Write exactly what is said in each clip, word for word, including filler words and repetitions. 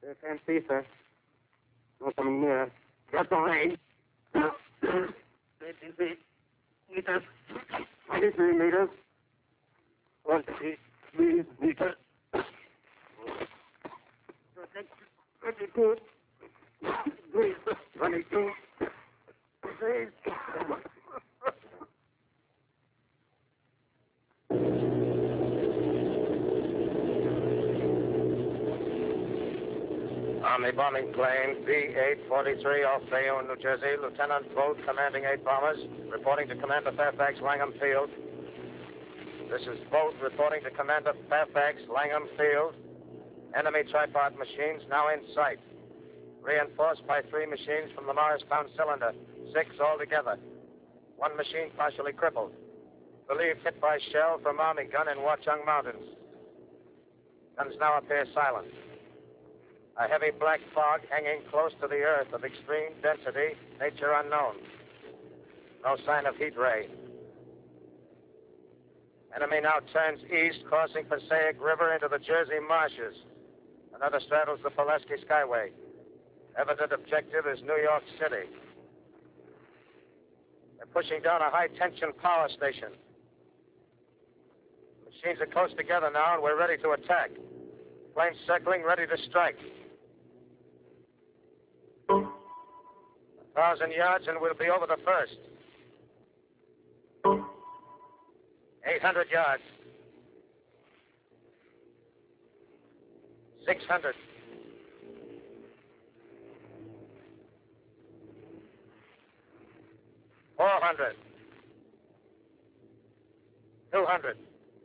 I can't see, sir. No coming near. Got the range. eighty meters. twenty-three meters. twenty-three meters. twenty-two. twenty-two. Please. Army bombing plane B eight forty-three off Bayonne, New Jersey. Lieutenant Bolt, commanding eight bombers, reporting to Commander Fairfax, Langham Field. This is Bolt reporting to Commander Fairfax, Langham Field. Enemy tripod machines now in sight. Reinforced by three machines from the Morristown cylinder. Six altogether. One machine partially crippled. Believed hit by shell from Army gun in Watchung Mountains. Guns now appear silent. A heavy black fog hanging close to the earth of extreme density, nature unknown. No sign of heat ray. Enemy now turns east, crossing Passaic River into the Jersey marshes. Another straddles the Pulaski Skyway. Evident objective is New York City. They're pushing down a high-tension power station. Machines are close together now, and we're ready to attack. Planes circling, ready to strike. A thousand yards, and we'll be over the first. Eight hundred yards. Six hundred. Four hundred. Two hundred.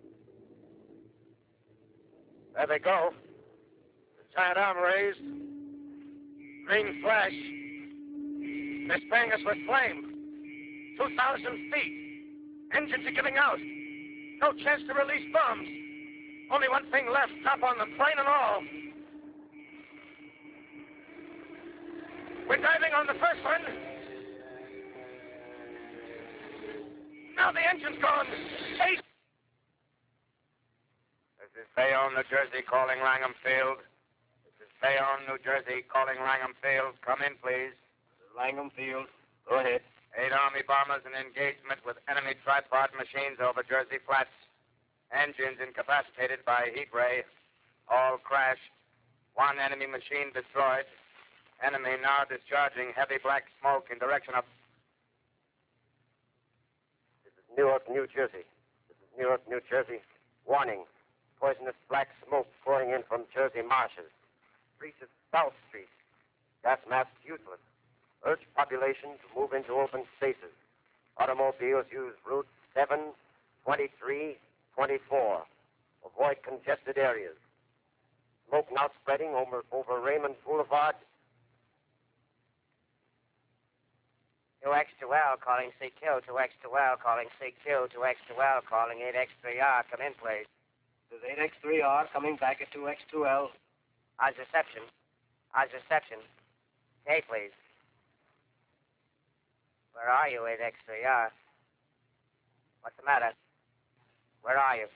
There they go. The giant arm raised. Green flash. They're spraying us with flame. Two thousand feet. Engines are giving out. No chance to release bombs. Only one thing left. Top on the plane and all. We're diving on the first one. Now the engine's gone. Eight. This is Bayonne, New Jersey, calling Langham Field. This is Bayonne, New Jersey, calling Langham Field. Come in, please. Langham Field. Go ahead. Eight Army bombers in engagement with enemy tripod machines over Jersey Flats. Engines incapacitated by heat ray. All crashed. One enemy machine destroyed. Enemy now discharging heavy black smoke in direction of... This is Newark, New Jersey. This is Newark, New Jersey. Warning. Poisonous black smoke pouring in from Jersey marshes. Reaches South Street. Gas masks useless. Urge population to move into open spaces. Automobiles use route seven, twenty-three, twenty-four. Avoid congested areas. Smoke now spreading over, over Raymond Boulevard. two X two L calling C Q, two X two L calling C Q, two X two L calling eight X three R. Come in, please. This is eight X three R coming back at two X two L. Odds reception. Odds reception. Hey, please. Where are you, eight X three R? What's the matter? Where are you?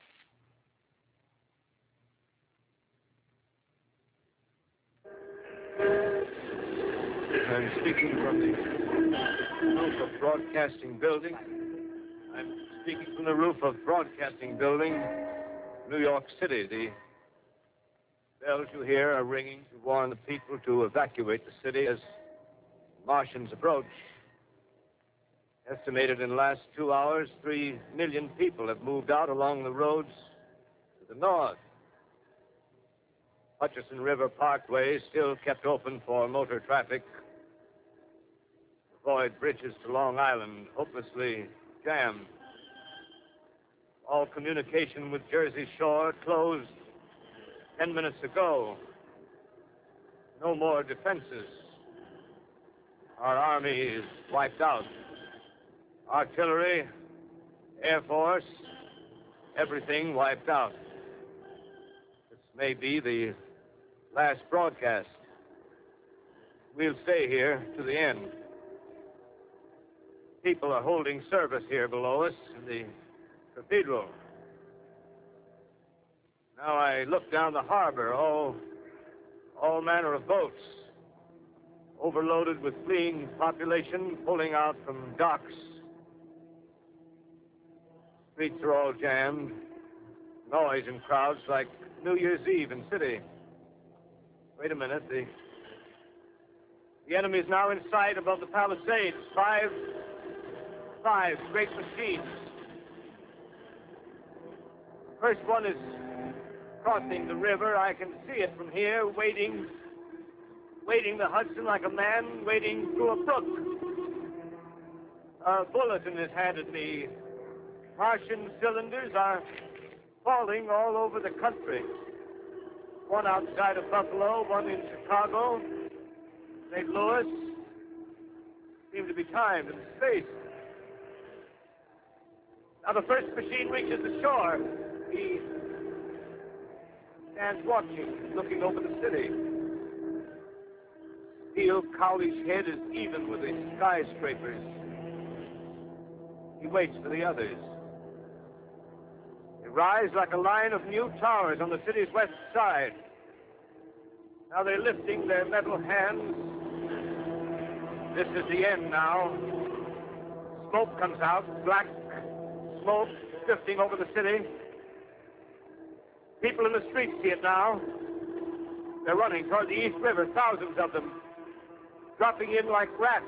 I'm speaking from the roof of Broadcasting Building. I'm speaking from the roof of Broadcasting Building, New York City. The bells you hear are ringing to warn the people to evacuate the city as Martians approach. Estimated in the last two hours, three million people have moved out along the roads to the north. Hutchison River Parkway still kept open for motor traffic. Avoid bridges to Long Island, hopelessly jammed. All communication with Jersey Shore closed ten minutes ago. No more defenses. Our army is wiped out. Artillery, Air Force, everything wiped out. This may be the last broadcast. We'll stay here to the end. People are holding service here below us in the cathedral. Now I look down the harbor. All, all manner of boats, overloaded with fleeing population pulling out from docks. Streets are all jammed. Noise in crowds like New Year's Eve in city. Wait a minute. The, the enemy is now in sight above the Palisades. Five, five great machines. First one is crossing the river. I can see it from here, wading, wading the Hudson like a man wading through a brook. A bulletin is handed me. Martian cylinders are falling all over the country. One outside of Buffalo, one in Chicago, Saint Louis. Seem to be timed in space. Now the first machine reaches the shore. He stands watching, looking over the city. Steel Cowley's head is even with the skyscrapers. He waits for the others. They rise like a line of new towers on the city's west side. Now they're lifting their metal hands. This is the end now. Smoke comes out, black smoke drifting over the city. People in the streets see it now. They're running toward the East River, thousands of them, dropping in like rats.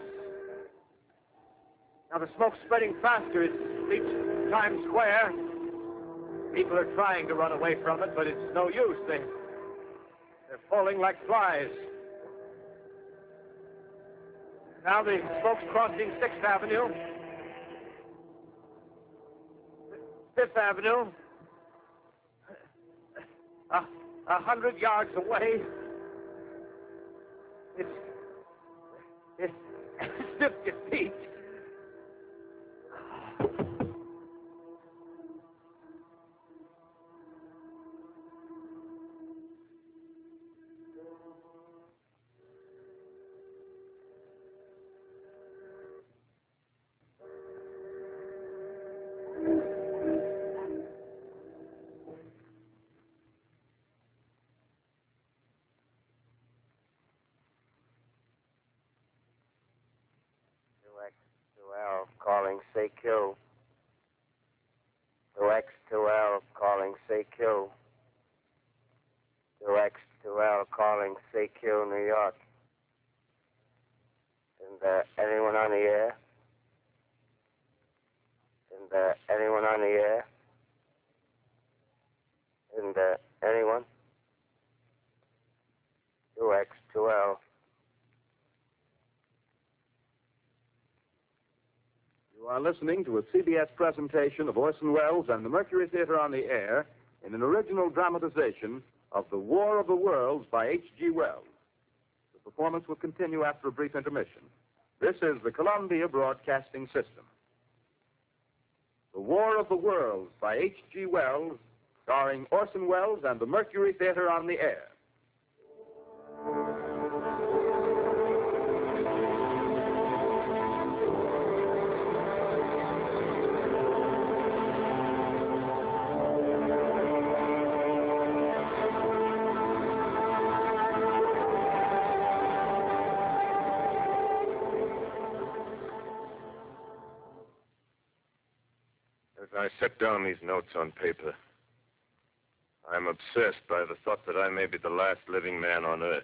Now the smoke's spreading faster. It's reached Times Square. People are trying to run away from it, but it's no use. They, they're falling like flies. Now the smoke's crossing Sixth Avenue, Fifth Avenue. A, a hundred yards away. It's, it's, it's fifty feet. Calling C Q. To X two L calling C Q. To X two L calling C Q, New York. Isn't there anyone on the air? Isn't there anyone on the air? Isn't there anyone? To X two L. You are listening to a C B S presentation of Orson Welles and the Mercury Theater on the Air in an original dramatization of The War of the Worlds by H G Wells. The performance will continue after a brief intermission. This is the Columbia Broadcasting System. The War of the Worlds by H G Wells, starring Orson Welles and the Mercury Theater on the Air. I set down these notes on paper. I'm obsessed by the thought that I may be the last living man on Earth.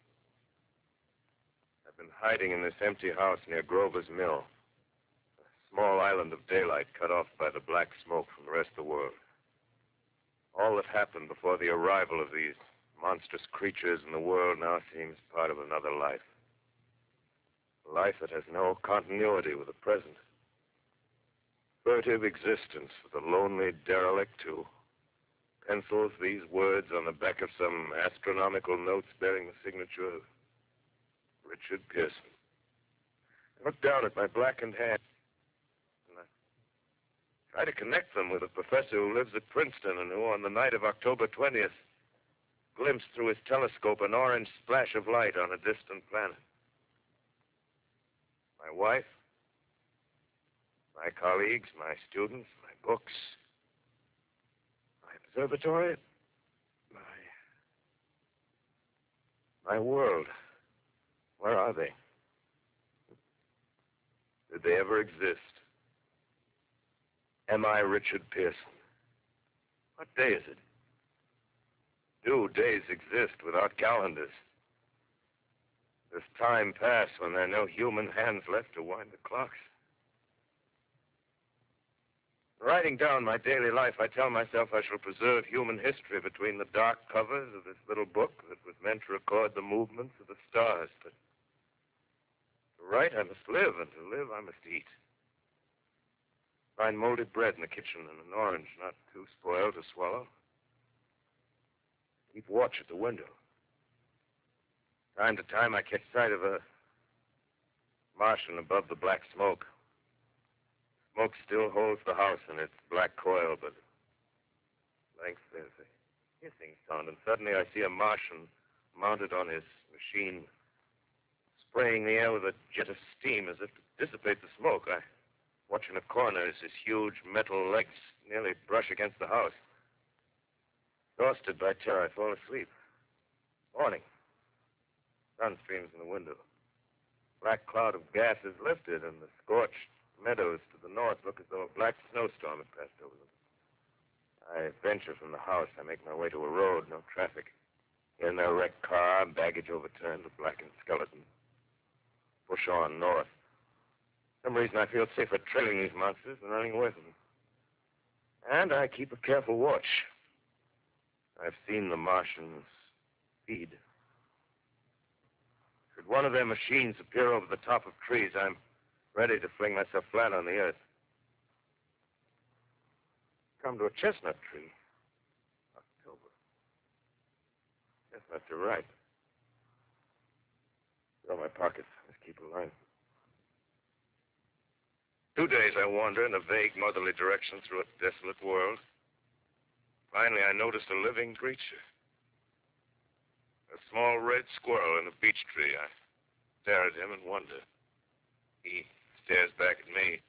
I've been hiding in this empty house near Grover's Mill, a small island of daylight cut off by the black smoke from the rest of the world. All that happened before the arrival of these monstrous creatures in the world now seems part of another life. A life that has no continuity with the present. Furtive existence for the lonely derelict who pencils these words on the back of some astronomical notes bearing the signature of Richard Pearson. I look down at my blackened hand and I try to connect them with a professor who lives at Princeton and who, on the night of October twentieth, glimpsed through his telescope an orange splash of light on a distant planet. My wife, my colleagues, my students, my books, my observatory, my... My world. Where are they? Did they ever exist? Am I Richard Pearson? What day is it? Do days exist without calendars? Does time pass when there are no human hands left to wind the clocks? Writing down my daily life, I tell myself I shall preserve human history between the dark covers of this little book that was meant to record the movements of the stars. But to write, I must live, and to live, I must eat. Find molded bread in the kitchen and an orange not too spoiled to swallow. Keep watch at the window. Time to time, I catch sight of a Martian above the black smoke. Smoke still holds the house in its black coil, but at length there's a hissing sound, and suddenly I see a Martian mounted on his machine, spraying the air with a jet of steam as if to dissipate the smoke. I watch in a corner as his huge metal legs nearly brush against the house. Exhausted by terror, I fall asleep. Morning. Sun streams in the window. Black cloud of gas is lifted, and the scorched meadows to the north look as though a black snowstorm had passed over them. I venture from the house. I make my way to a road, no traffic. Here and there, a wrecked car, baggage overturned, a blackened skeleton. Push on north. For some reason, I feel safer trailing these monsters than running away from them. And I keep a careful watch. I've seen the Martians feed. Should one of their machines appear over the top of trees, I'm ready to fling myself flat on the earth. Come to a chestnut tree. October. Chestnuts are ripe. Fill my pockets. Let's keep alive. Two days I wander in a vague, motherly direction through a desolate world. Finally, I noticed a living creature. A small red squirrel in a beech tree. I stare at him and wonder. He stares back at me.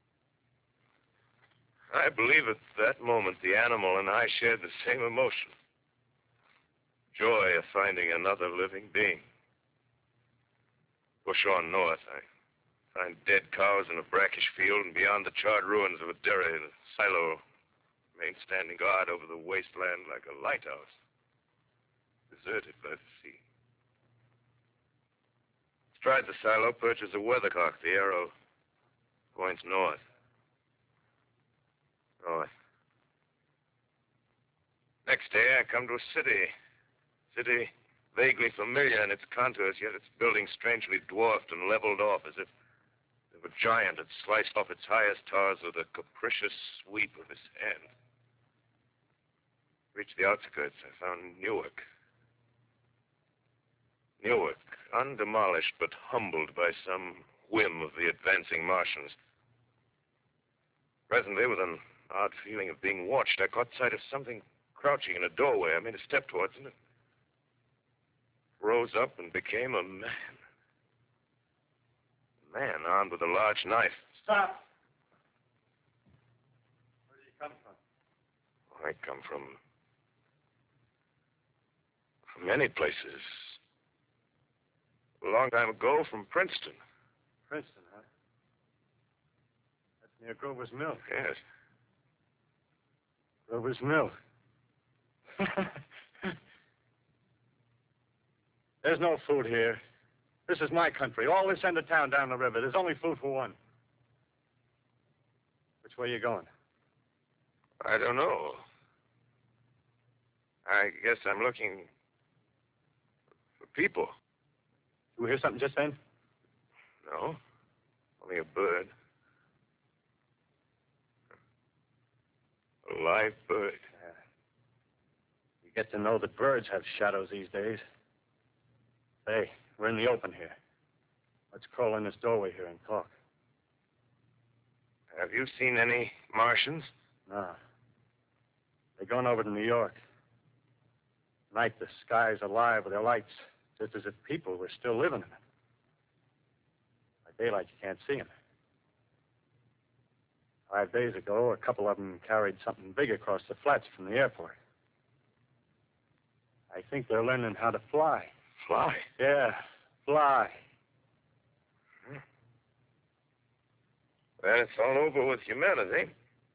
I believe at that moment the animal and I shared the same emotion. Joy of finding another living being. Push on north. I find dead cows in a brackish field, and beyond the charred ruins of a dairy, the silo remains standing guard over the wasteland like a lighthouse, deserted by the sea. Astride the silo perches a weathercock. The arrow points north. North. Next day, I come to a city. City vaguely familiar in its contours, yet its buildings strangely dwarfed and leveled off as if, if a giant had sliced off its highest towers with a capricious sweep of his hand. Reached the outskirts, I found Newark. Newark, undemolished but humbled by some whim of the advancing Martians. Presently, with an odd feeling of being watched, I caught sight of something crouching in a doorway. I made a step towards it. It rose up and became a man. A man armed with a large knife. Stop! Where did you come from? I come from... from many places. A long time ago, from Princeton. Princeton, huh? That's near Grover's Mill. Yes. Grover's Mill. There's no food here. This is my country. All this end of town down the river. There's only food for one. Which way are you going? I don't know. I guess I'm looking for people. You hear something just then? No. Only a bird. A live bird. Yeah. You get to know that birds have shadows these days. Hey, we're in the open here. Let's crawl in this doorway here and talk. Have you seen any Martians? No. They're going over to New York. Night, the sky's alive with their lights, just as if people were still living in it. By daylight, you can't see them. Five days ago, a couple of them carried something big across the flats from the airport. I think they're learning how to fly. Fly. Yeah, fly. Then it's all over with humanity.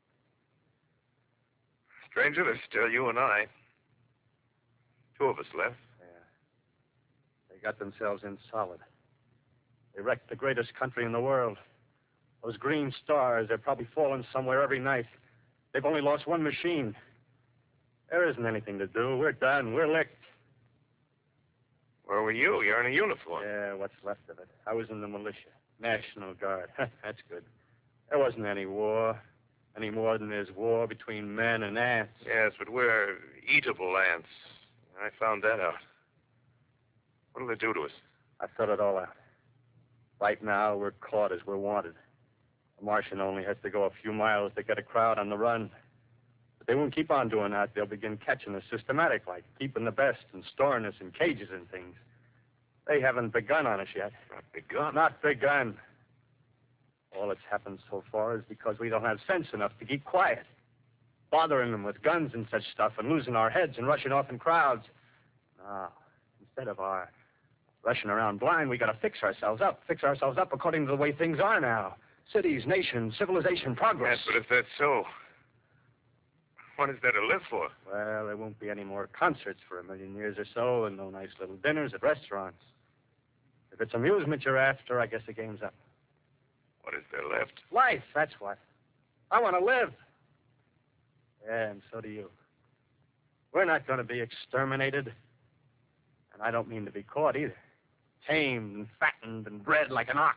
Stranger, there's still you and I. Two of us left. Yeah. They got themselves in solid. They wrecked the greatest country in the world. Those green stars, they're probably falling somewhere every night. They've only lost one machine. There isn't anything to do. We're done. We're licked. Where were you? You're in a uniform. Yeah, what's left of it. I was in the militia. National Guard. That's good. There wasn't any war. Any more than there's war between men and ants. Yes, but we're eatable ants. I found that out. What'll they do to us? I thought it all out. Right now, we're caught as we're wanted. A Martian only has to go a few miles to get a crowd on the run. But they won't keep on doing that. They'll begin catching us systematic, like keeping the best and storing us in cages and things. They haven't begun on us yet. Not begun. Not begun. All that's happened so far is because we don't have sense enough to keep quiet. Bothering them with guns and such stuff and losing our heads and rushing off in crowds. Now, instead of our rushing around blind, we got to fix ourselves up. Fix ourselves up according to the way things are now. Cities, nations, civilization, progress. Yes, but if that's so, what is there to live for? Well, there won't be any more concerts for a million years or so and no nice little dinners at restaurants. If it's amusement you're after, I guess the game's up. What is there left? Life, that's what. I want to live. Yeah, and so do you. We're not going to be exterminated. And I don't mean to be caught either. Tamed and fattened and bred like an ox.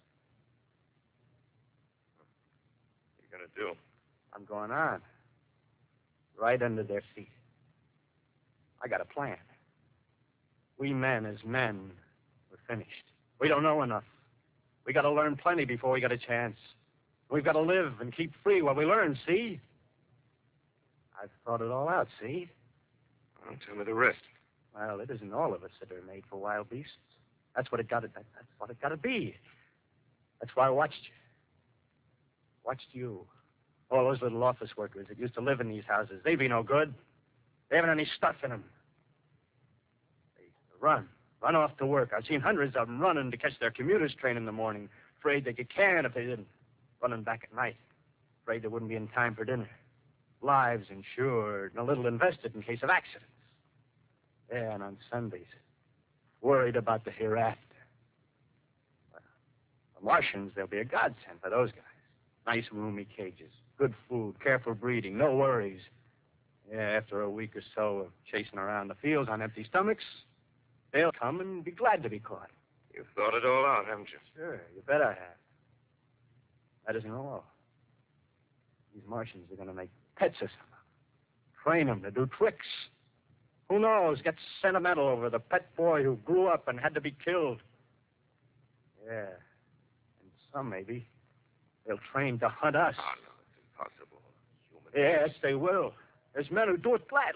What are you going to do? I'm going on. Right under their feet. I got a plan. We men as men, we're finished. We don't know enough. We got to learn plenty before we get a chance. We've got to live and keep free while we learn, see? I've thought it all out, see? Well, tell me the rest. Well, it isn't all of us that are made for wild beasts. That's what it got to, that, that's what it got to be. That's why I watched you. Watched you. All those little office workers that used to live in these houses. They be no good. They haven't any stuff in them. They run. Run off to work. I've seen hundreds of them running to catch their commuter's train in the morning, afraid they could can if they didn't. Running back at night, afraid they wouldn't be in time for dinner. Lives insured and a little invested in case of accidents. Yeah, and on Sundays, worried about the hereafter. Well, the Martians, they'll be a godsend for those guys. Nice roomy cages, good food, careful breeding, no worries. Yeah, after a week or so of chasing around the fields on empty stomachs, they'll come and be glad to be caught. You've thought it all out, haven't you? Sure, you bet I have. That isn't all. These Martians are going to make pets of some. Train them to do tricks. Who knows, get sentimental over the pet boy who grew up and had to be killed. Yeah, and some maybe, they'll train to hunt us. Oh, no, it's impossible. Human Yes, they will. There's men who do it gladly.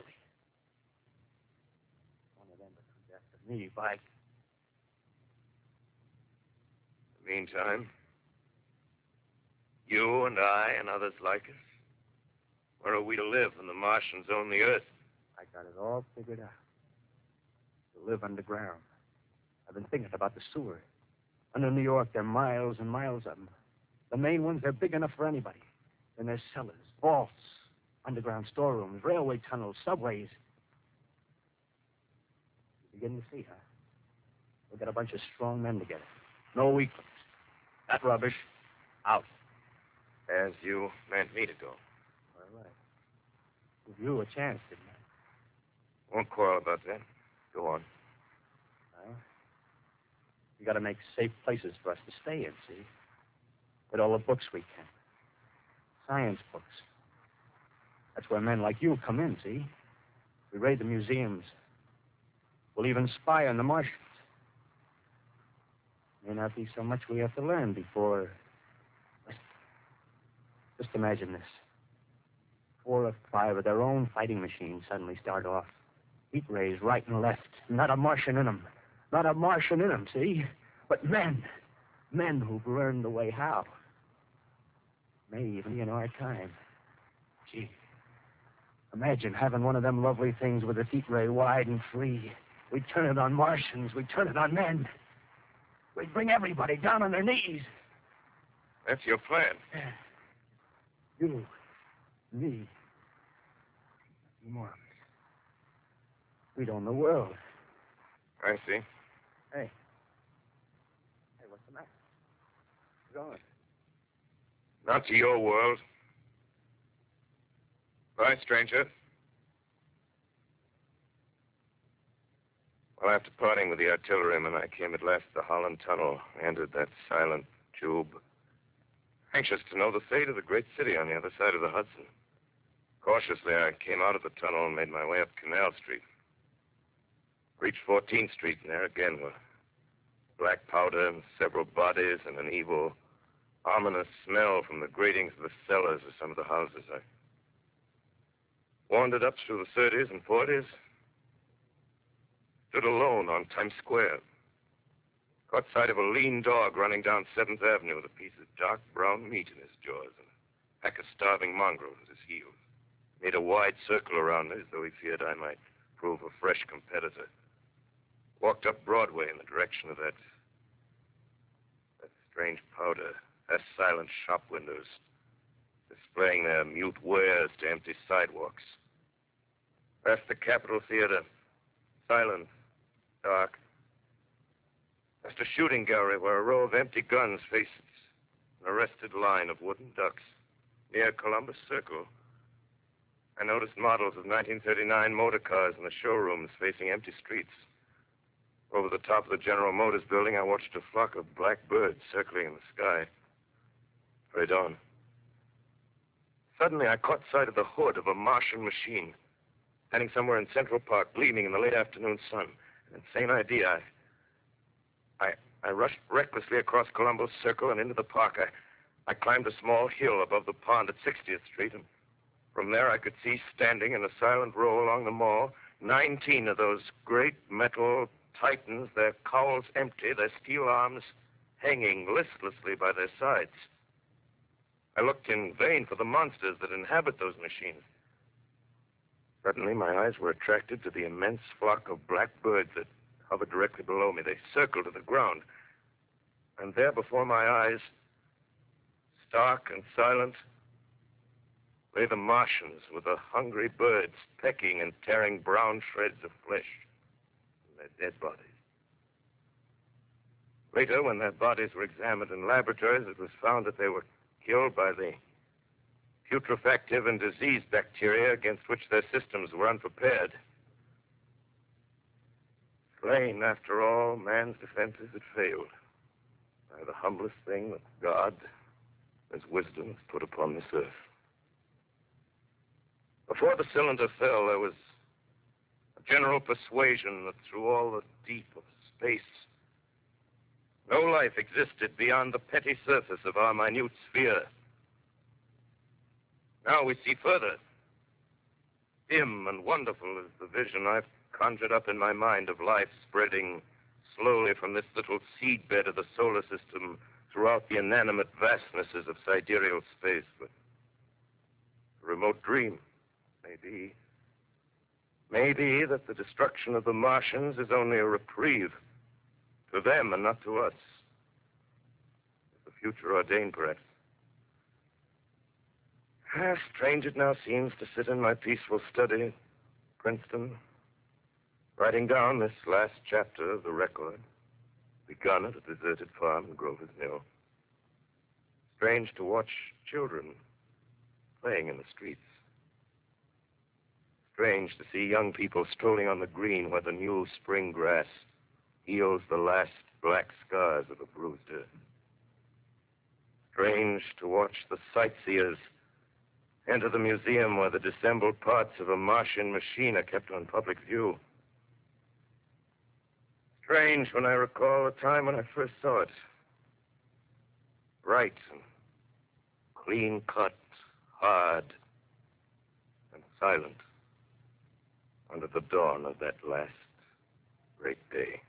One of them that comes after me, by... In the meantime, you and I and others like us, where are we to live when the Martians own the Earth? I got it all figured out. To live underground. I've been thinking about the sewer. Under New York, there are miles and miles of them. The main ones, they're big enough for anybody. Then there's cellars, vaults, underground storerooms, railway tunnels, subways. You begin to see, huh? We've got a bunch of strong men together. No weaklings. That rubbish, out. As you meant me to go. All right. Give you a chance, didn't I? Won't quarrel about that. Go on. Well, we got to make safe places for us to stay in, see? With all the books we can. Science books. That's where men like you come in, see? We raid the museums. We'll even spy on the Martians. May not be so much we have to learn before... Just imagine this. Four or five of their own fighting machines suddenly start off. Heat rays right and left. Not a Martian in them. Not a Martian in them, see? But men. Men who've learned the way how. May even be in our time. Gee. Imagine having one of them lovely things with a heat ray wide and free. We'd turn it on Martians. We'd turn it on men. We'd bring everybody down on their knees. That's your plan. You, me, Mormons. We'd own the world. I see. Hey. Hey, what's the matter? What's going? Not to your world. Bye, stranger. Well, after parting with the artilleryman, I came at last to the Holland Tunnel, entered that silent tube, anxious to know the fate of the great city on the other side of the Hudson. Cautiously, I came out of the tunnel and made my way up Canal Street. Reached fourteenth Street, and there again were black powder and several bodies and an evil, ominous smell from the gratings of the cellars of some of the houses. I wandered up through the thirties and forties, stood alone on Times Square, caught sight of a lean dog running down seventh Avenue with a piece of dark brown meat in his jaws and a pack of starving mongrels at his heels. Made a wide circle around me as though he feared I might prove a fresh competitor. Walked up Broadway in the direction of that, that strange powder, past silent shop windows, displaying their mute wares to empty sidewalks. Past the Capitol Theater, silent, dark. Past a shooting gallery where a row of empty guns faced an arrested line of wooden ducks. Near Columbus Circle, I noticed models of nineteen thirty-nine motor cars in the showrooms facing empty streets. Over the top of the General Motors building, I watched a flock of black birds circling in the sky. Hurried on. Suddenly, I caught sight of the hood of a Martian machine, standing somewhere in Central Park, gleaming in the late afternoon sun. An insane idea. I, I, I rushed recklessly across Columbus Circle and into the park. I, I climbed a small hill above the pond at sixtieth Street, and from there I could see, standing in a silent row along the mall, nineteen of those great metal titans, their cowls empty, their steel arms hanging listlessly by their sides. I looked in vain for the monsters that inhabit those machines. Suddenly, my eyes were attracted to the immense flock of black birds that hovered directly below me. They circled to the ground. And there before my eyes, stark and silent, lay the Martians with the hungry birds pecking and tearing brown shreds of flesh from their dead bodies. Later, when their bodies were examined in laboratories, it was found that they were killed by the putrefactive and disease bacteria against which their systems were unprepared. Slain, after all, man's defenses had failed by the humblest thing that God, His wisdom, has put upon this earth. Before the cylinder fell, there was a general persuasion that through all the deep of space, no life existed beyond the petty surface of our minute sphere. Now we see further. Dim and wonderful is the vision I've conjured up in my mind of life spreading slowly from this little seedbed of the solar system throughout the inanimate vastnesses of sidereal space. But a remote dream, maybe. Maybe that the destruction of the Martians is only a reprieve to them and not to us. The future ordained, perhaps. How strange it now seems to sit in my peaceful study at Princeton, writing down this last chapter of the record, begun at a deserted farm in Grover's Mill. Strange to watch children playing in the streets. Strange to see young people strolling on the green where the new spring grass heals the last black scars of a bruised earth. Strange to watch the sightseers enter the museum where the dissembled parts of a Martian machine are kept on public view. Strange when I recall the time when I first saw it. Bright and clean cut, hard and silent under the dawn of that last great day.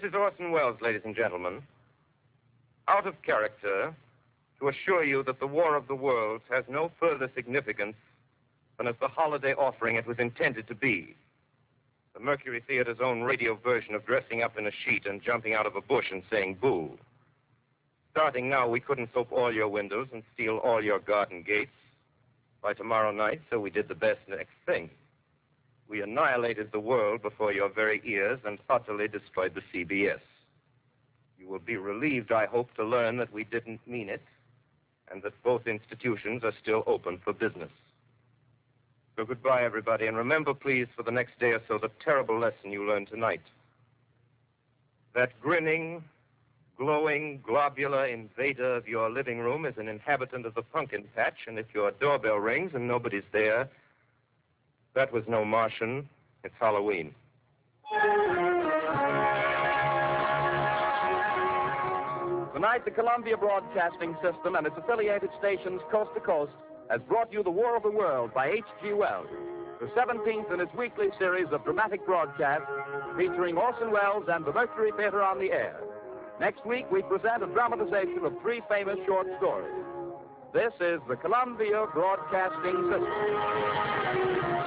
is Orson Welles, ladies and gentlemen. Out of character, to assure you that the War of the Worlds has no further significance than as the holiday offering it was intended to be. The Mercury Theater's own radio version of dressing up in a sheet and jumping out of a bush and saying boo. Starting now, we couldn't soap all your windows and steal all your garden gates. By tomorrow night, so we did the best next thing. We annihilated the world before your very ears and utterly destroyed the C B S. You will be relieved, I hope, to learn that we didn't mean it and that both institutions are still open for business. So goodbye, everybody, and remember, please, for the next day or so, the terrible lesson you learned tonight. That grinning, glowing, globular invader of your living room is an inhabitant of the pumpkin patch, and if your doorbell rings and nobody's there, that was no Martian. It's Halloween. Tonight, the Columbia Broadcasting System and its affiliated stations coast to coast has brought you The War of the World by H G Wells, the seventeenth in its weekly series of dramatic broadcasts featuring Orson Welles and the Mercury Theater on the air. Next week, we present a dramatization of three famous short stories. This is the Columbia Broadcasting System.